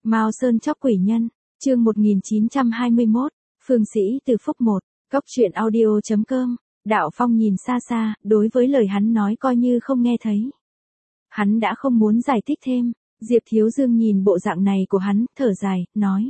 Mao Sơn chóc quỷ nhân, chương 1921, Phương Sĩ từ Phúc 1, Cóc truyện audio.com, Đạo Phong nhìn xa xa, đối với lời hắn nói coi như không nghe thấy. Hắn đã không muốn giải thích thêm, Diệp Thiếu Dương nhìn bộ dạng này của hắn, thở dài, nói.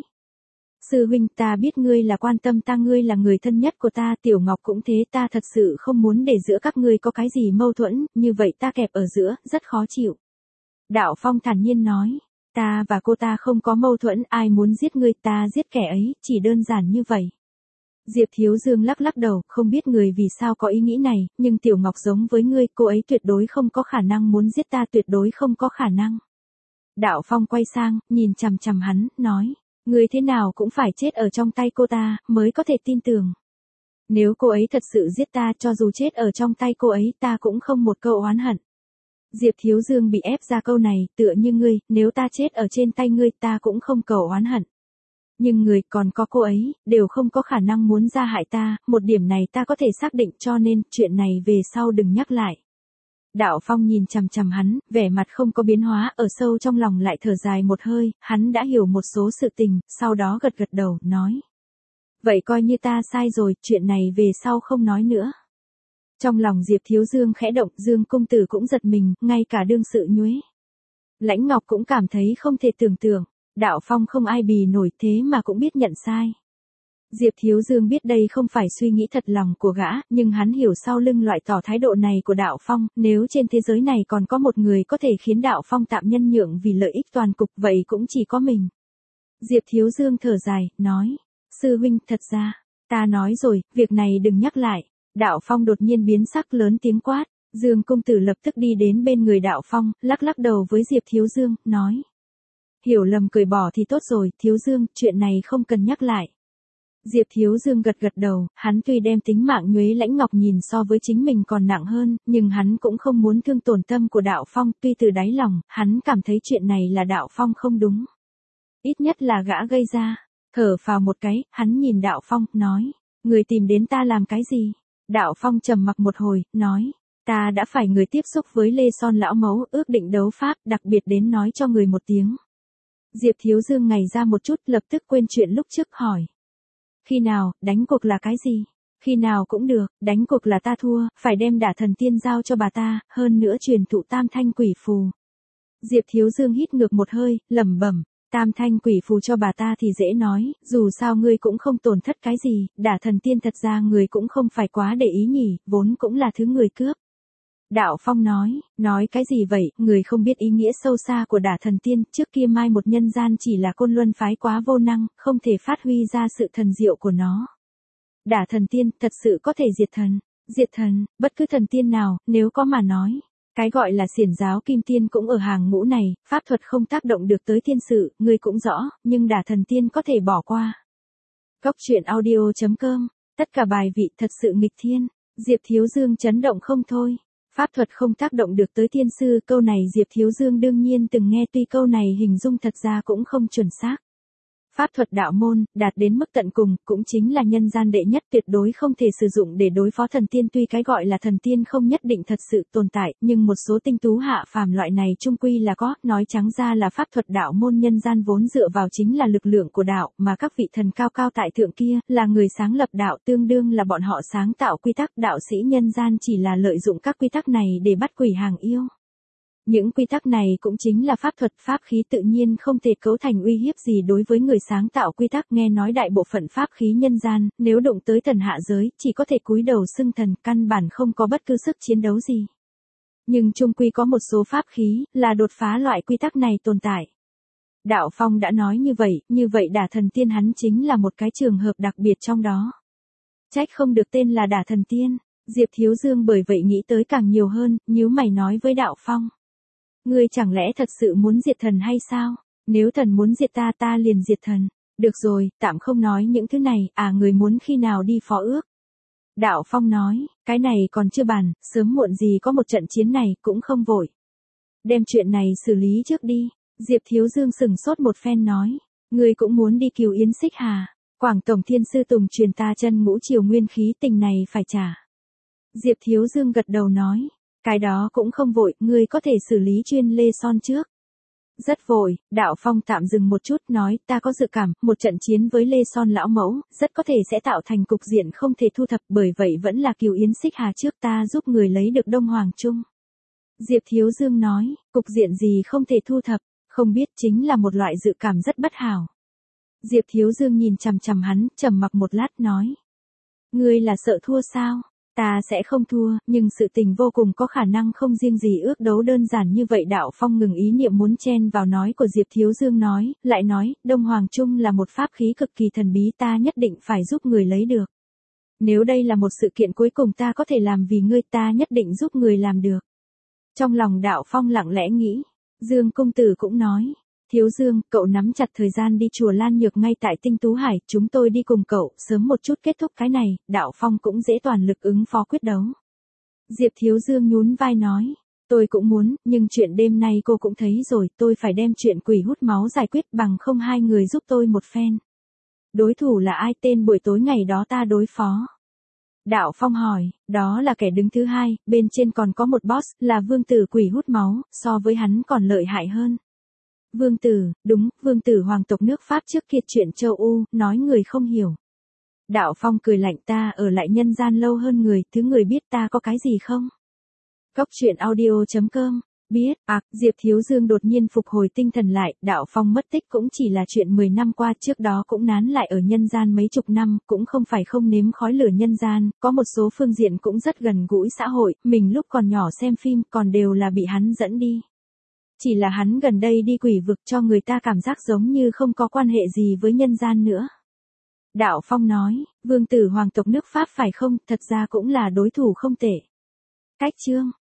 Sư huynh, ta biết ngươi là quan tâm ta, ngươi là người thân nhất của ta, Tiểu Ngọc cũng thế, ta thật sự không muốn để giữa các ngươi có cái gì mâu thuẫn, như vậy ta kẹp ở giữa, rất khó chịu. Đạo Phong thản nhiên nói, ta và cô ta không có mâu thuẫn, ai muốn giết ngươi ta giết kẻ ấy, chỉ đơn giản như vậy. Diệp Thiếu Dương lắc lắc đầu, không biết người vì sao có ý nghĩ này, nhưng Tiểu Ngọc giống với ngươi, cô ấy tuyệt đối không có khả năng muốn giết ta, tuyệt đối không có khả năng. Đạo Phong quay sang, nhìn chằm chằm hắn, nói, ngươi thế nào cũng phải chết ở trong tay cô ta, mới có thể tin tưởng. Nếu cô ấy thật sự giết ta, cho dù chết ở trong tay cô ấy, ta cũng không một câu oán hận. Diệp Thiếu Dương bị ép ra câu này, tựa như ngươi, nếu ta chết ở trên tay ngươi, ta cũng không cầu oán hận. Nhưng người còn có cô ấy, đều không có khả năng muốn ra hại ta, một điểm này ta có thể xác định, cho nên, chuyện này về sau đừng nhắc lại. Đạo Phong nhìn chằm chằm hắn, vẻ mặt không có biến hóa, ở sâu trong lòng lại thở dài một hơi, hắn đã hiểu một số sự tình, sau đó gật gật đầu, nói. Vậy coi như ta sai rồi, chuyện này về sau không nói nữa. Trong lòng Diệp Thiếu Dương khẽ động, Dương công tử cũng giật mình, ngay cả đương sự nhuế. Lãnh Ngọc cũng cảm thấy không thể tưởng tượng, Đạo Phong không ai bì nổi thế mà cũng biết nhận sai. Diệp Thiếu Dương biết đây không phải suy nghĩ thật lòng của gã, nhưng hắn hiểu sau lưng loại tỏ thái độ này của Đạo Phong, nếu trên thế giới này còn có một người có thể khiến Đạo Phong tạm nhân nhượng vì lợi ích toàn cục, vậy cũng chỉ có mình. Diệp Thiếu Dương thở dài, nói, sư huynh, thật ra, ta nói rồi, việc này đừng nhắc lại. Đạo Phong đột nhiên biến sắc, lớn tiếng quát, Dương công tử lập tức đi đến bên người Đạo Phong, lắc lắc đầu với Diệp Thiếu Dương, nói. Hiểu lầm cười bỏ thì tốt rồi, Thiếu Dương, chuyện này không cần nhắc lại. Diệp Thiếu Dương gật gật đầu, hắn tuy đem tính mạng nhuế Lãnh Ngọc nhìn so với chính mình còn nặng hơn, nhưng hắn cũng không muốn thương tổn tâm của Đạo Phong, tuy từ đáy lòng, hắn cảm thấy chuyện này là Đạo Phong không đúng. Ít nhất là gã gây ra, thở phào một cái, hắn nhìn Đạo Phong, nói, người tìm đến ta làm cái gì? Đạo Phong trầm mặc một hồi, nói, ta đã phải người tiếp xúc với Lê Son lão mẫu, ước định đấu pháp, đặc biệt đến nói cho người một tiếng. Diệp Thiếu Dương ngày ra một chút, lập tức quên chuyện lúc trước, hỏi. Khi nào, đánh cuộc là cái gì? Khi nào cũng được, đánh cuộc là ta thua, phải đem Đả Thần Tiên giao cho bà ta, hơn nữa truyền thụ Tam Thanh Quỷ Phù. Diệp Thiếu Dương hít ngược một hơi, lẩm bẩm, Tam Thanh Quỷ Phù cho bà ta thì dễ nói, dù sao ngươi cũng không tổn thất cái gì, Đả Thần Tiên thật ra người cũng không phải quá để ý nhỉ, vốn cũng là thứ người cướp. Đạo Phong nói cái gì vậy, người không biết ý nghĩa sâu xa của Đả Thần Tiên, trước kia mai một nhân gian chỉ là Côn Luân phái quá vô năng, không thể phát huy ra sự thần diệu của nó. Đả Thần Tiên thật sự có thể diệt thần, bất cứ thần tiên nào, nếu có mà nói. Cái gọi là xiển giáo kim tiên cũng ở hàng ngũ này, pháp thuật không tác động được tới tiên sự, người cũng rõ, nhưng Đả Thần Tiên có thể bỏ qua. Cóc truyện audio.com, tất cả bài vị thật sự nghịch thiên, Diệp Thiếu Dương chấn động không thôi. Pháp thuật không tác động được tới tiên sư, câu này Diệp Thiếu Dương đương nhiên từng nghe, tuy câu này hình dung thật ra cũng không chuẩn xác. Pháp thuật đạo môn, đạt đến mức tận cùng, cũng chính là nhân gian đệ nhất, tuyệt đối không thể sử dụng để đối phó thần tiên, tuy cái gọi là thần tiên không nhất định thật sự tồn tại, nhưng một số tinh tú hạ phàm loại này chung quy là có, nói trắng ra là pháp thuật đạo môn nhân gian vốn dựa vào chính là lực lượng của đạo, mà các vị thần cao cao tại thượng kia, là người sáng lập đạo, tương đương là bọn họ sáng tạo quy tắc, đạo sĩ nhân gian chỉ là lợi dụng các quy tắc này để bắt quỷ hàng yêu. Những quy tắc này cũng chính là pháp thuật, pháp khí tự nhiên không thể cấu thành uy hiếp gì đối với người sáng tạo quy tắc, nghe nói đại bộ phận pháp khí nhân gian, nếu đụng tới thần hạ giới, chỉ có thể cúi đầu xưng thần, căn bản không có bất cứ sức chiến đấu gì. Nhưng chung quy có một số pháp khí, là đột phá loại quy tắc này tồn tại. Đạo Phong đã nói như vậy Đả Thần Tiên hắn chính là một cái trường hợp đặc biệt trong đó. Trách không được tên là Đả Thần Tiên, Diệp Thiếu Dương bởi vậy nghĩ tới càng nhiều hơn, nhíu mày nói với Đạo Phong. Ngươi chẳng lẽ thật sự muốn diệt thần hay sao? Nếu thần muốn diệt ta, ta liền diệt thần. Được rồi, tạm không nói những thứ này, người muốn khi nào đi phó ước? Đạo Phong nói, cái này còn chưa bàn, sớm muộn gì có một trận chiến này, cũng không vội. Đem chuyện này xử lý trước đi. Diệp Thiếu Dương sừng sốt một phen nói, ngươi cũng muốn đi cứu Yến Xích Hà. Quảng Tổng Thiên Sư Tùng truyền ta chân ngũ triều nguyên khí, tình này phải trả. Diệp Thiếu Dương gật đầu nói. Cái đó cũng không vội, ngươi có thể xử lý chuyên Lê Son trước. Rất vội, Đạo Phong tạm dừng một chút nói ta có dự cảm, một trận chiến với Lê Son lão mẫu, rất có thể sẽ tạo thành cục diện không thể thu thập, bởi vậy vẫn là Kiều Yến Xích Hà trước ta giúp người lấy được Đông Hoàng Trung. Diệp Thiếu Dương nói, cục diện gì không thể thu thập, không biết chính là một loại dự cảm rất bất hảo. Diệp Thiếu Dương nhìn chằm chằm hắn, trầm mặc một lát nói. Ngươi là sợ thua sao? Ta sẽ không thua, nhưng sự tình vô cùng có khả năng không riêng gì ước đấu đơn giản như vậy. Đạo Phong ngừng ý niệm muốn chen vào nói của Diệp Thiếu Dương nói, lại nói, Đông Hoàng Trung là một pháp khí cực kỳ thần bí ta nhất định phải giúp người lấy được. Nếu đây là một sự kiện cuối cùng ta có thể làm vì ngươi ta nhất định giúp người làm được. Trong lòng Đạo Phong lặng lẽ nghĩ, Dương công tử cũng nói. Thiếu Dương, cậu nắm chặt thời gian đi chùa Lan Nhược ngay tại Tinh Tú Hải, chúng tôi đi cùng cậu, sớm một chút kết thúc cái này, Đạo Phong cũng dễ toàn lực ứng phó quyết đấu. Diệp Thiếu Dương nhún vai nói, tôi cũng muốn, nhưng chuyện đêm nay cô cũng thấy rồi, tôi phải đem chuyện quỷ hút máu giải quyết bằng không hai người giúp tôi một phen. Đối thủ là ai tên buổi tối ngày đó ta đối phó? Đạo Phong hỏi, đó là kẻ đứng thứ hai, bên trên còn có một boss, là vương tử quỷ hút máu, so với hắn còn lợi hại hơn. Vương tử, đúng, vương tử hoàng tộc nước Pháp trước kia chuyện châu U, nói người không hiểu. Đạo Phong cười lạnh ta ở lại nhân gian lâu hơn người, thứ người biết ta có cái gì không? Cốc truyện audio.com, biết, Diệp Thiếu Dương đột nhiên phục hồi tinh thần lại, Đạo Phong mất tích cũng chỉ là chuyện 10 năm qua trước đó cũng nán lại ở nhân gian mấy chục năm, cũng không phải không nếm khói lửa nhân gian, có một số phương diện cũng rất gần gũi xã hội, mình lúc còn nhỏ xem phim còn đều là bị hắn dẫn đi. Chỉ là hắn gần đây đi quỷ vực cho người ta cảm giác giống như không có quan hệ gì với nhân gian nữa. Đạo Phong nói, vương tử hoàng tộc nước Pháp phải không, thật ra cũng là đối thủ không tệ. Cách chương.